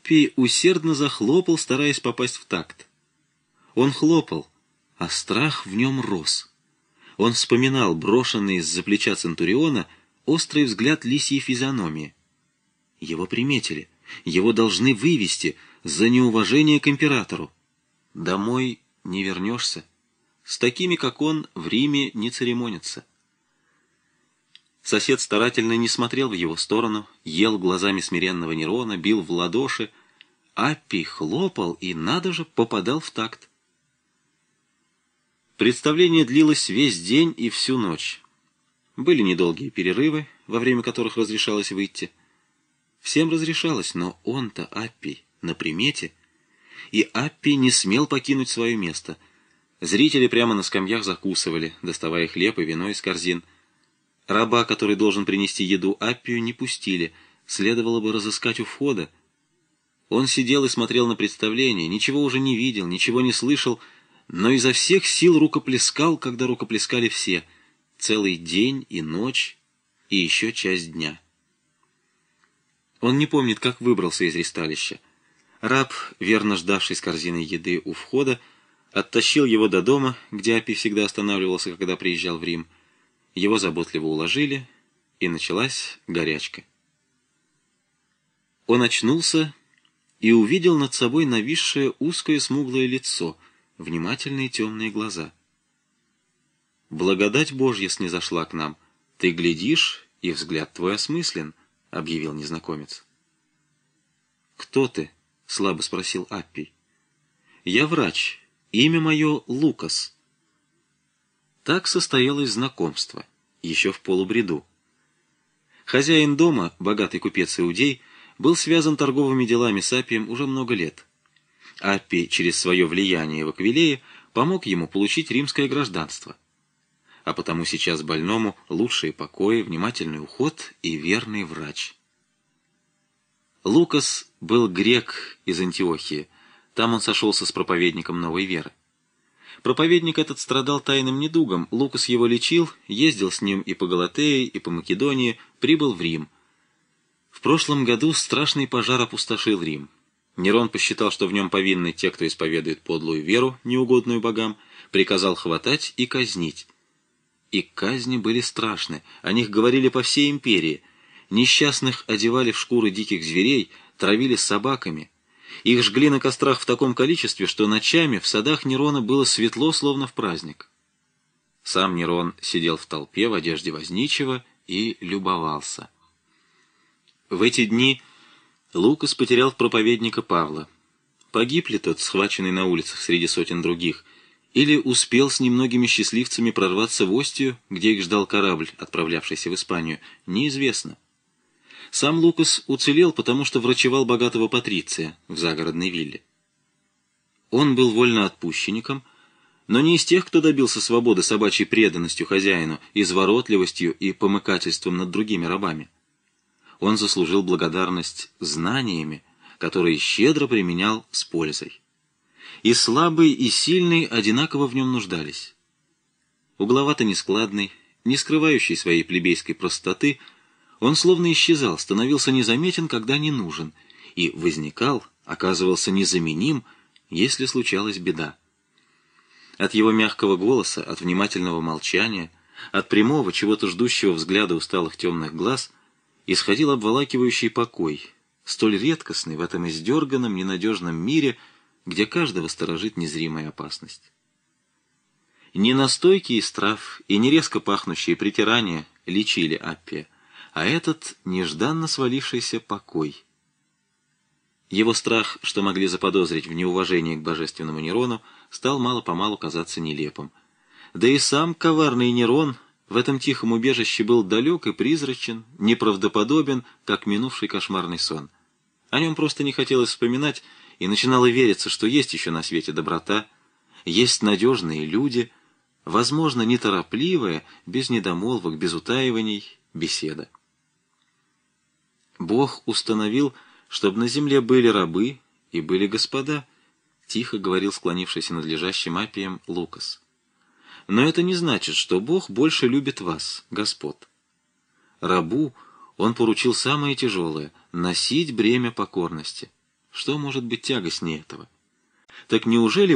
Аппи усердно захлопал, стараясь попасть в такт. Он хлопал, а страх в нем рос. Он вспоминал брошенный из-за плеча Центуриона острый взгляд лисьей физиономии. Его приметили, его должны вывести за неуважение к императору. Домой не вернешься. С такими, как он, в Риме не церемонятся. Сосед старательно не смотрел в его сторону, ел глазами смиренного Нерона, бил в ладоши. Аппий хлопал и, надо же, попадал в такт. Представление длилось весь день и всю ночь. Были недолгие перерывы, во время которых разрешалось выйти. Всем разрешалось, но он-то, Аппий, на примете, и Аппий не смел покинуть свое место. Зрители прямо на скамьях закусывали, доставая хлеб и вино из корзин. Раба, который должен принести еду Аппию, не пустили, следовало бы разыскать у входа. Он сидел и смотрел на представление, ничего уже не видел, ничего не слышал, но изо всех сил рукоплескал, когда рукоплескали все, целый день и ночь, и еще часть дня. Он не помнит, как выбрался из ристалища. Раб, верно ждавший с корзиной еды у входа, оттащил его до дома, где Аппий всегда останавливался, когда приезжал в Рим. Его заботливо уложили, и началась горячка. Он очнулся и увидел над собой нависшее узкое смуглое лицо, внимательные темные глаза. «Благодать Божья снизошла к нам. Ты глядишь, и взгляд твой осмыслен», — объявил незнакомец. «Кто ты?» — слабо спросил Аппий. «Я врач. Имя мое Лукас». Так состоялось знакомство, еще в полубреду. Хозяин дома, богатый купец-иудей, был связан торговыми делами с Аппием уже много лет. Аппий через свое влияние в Аквилее помог ему получить римское гражданство. А потому сейчас больному лучшие покои, внимательный уход и верный врач. Лукас был грек из Антиохии, там он сошелся с проповедником новой веры. Проповедник этот страдал тайным недугом, Лукас его лечил, ездил с ним и по Галатее, и по Македонии, прибыл в Рим. В прошлом году страшный пожар опустошил Рим. Нерон посчитал, что в нем повинны те, кто исповедует подлую веру, неугодную богам, приказал хватать и казнить. И казни были страшны, о них говорили по всей империи. Несчастных одевали в шкуры диких зверей, травили собаками. Их жгли на кострах в таком количестве, что ночами в садах Нерона было светло, словно в праздник. Сам Нерон сидел в толпе в одежде возничего и любовался. В эти дни Лукас потерял проповедника Павла. Погиб ли тот, схваченный на улицах среди сотен других, или успел с немногими счастливцами прорваться в Остию, где их ждал корабль, отправлявшийся в Испанию, неизвестно. Сам Лукас уцелел, потому что врачевал богатого патриция в загородной вилле. Он был вольноотпущенником, но не из тех, кто добился свободы собачьей преданностью хозяину, изворотливостью и помыкательством над другими рабами. Он заслужил благодарность знаниями, которые щедро применял с пользой. И слабый, и сильный одинаково в нем нуждались. Угловато-нескладный, не скрывающий своей плебейской простоты, он словно исчезал, становился незаметен, когда не нужен, и возникал, оказывался незаменим, если случалась беда. От его мягкого голоса, от внимательного молчания, от прямого, чего-то ждущего взгляда усталых темных глаз исходил обволакивающий покой, столь редкостный в этом издерганном, ненадежном мире, где каждого сторожит незримая опасность. Не настойки из трав и не резко пахнущие притирания лечили Аппия, а этот нежданно свалившийся покой. Его страх, что могли заподозрить в неуважении к божественному Нерону, стал мало-помалу казаться нелепым. Да и сам коварный Нерон в этом тихом убежище был далек и призрачен, неправдоподобен, как минувший кошмарный сон. О нем просто не хотелось вспоминать, и начинало вериться, что есть еще на свете доброта, есть надежные люди, возможно, неторопливая, без недомолвок, без утаиваний, беседа. Бог установил, чтобы на земле были рабы и были господа, тихо говорил склонившийся над лежащим Аппием Лукас. Но это не значит, что Бог больше любит вас, господ. Рабу он поручил самое тяжелое — носить бремя покорности. Что может быть тягостнее этого? Так неужели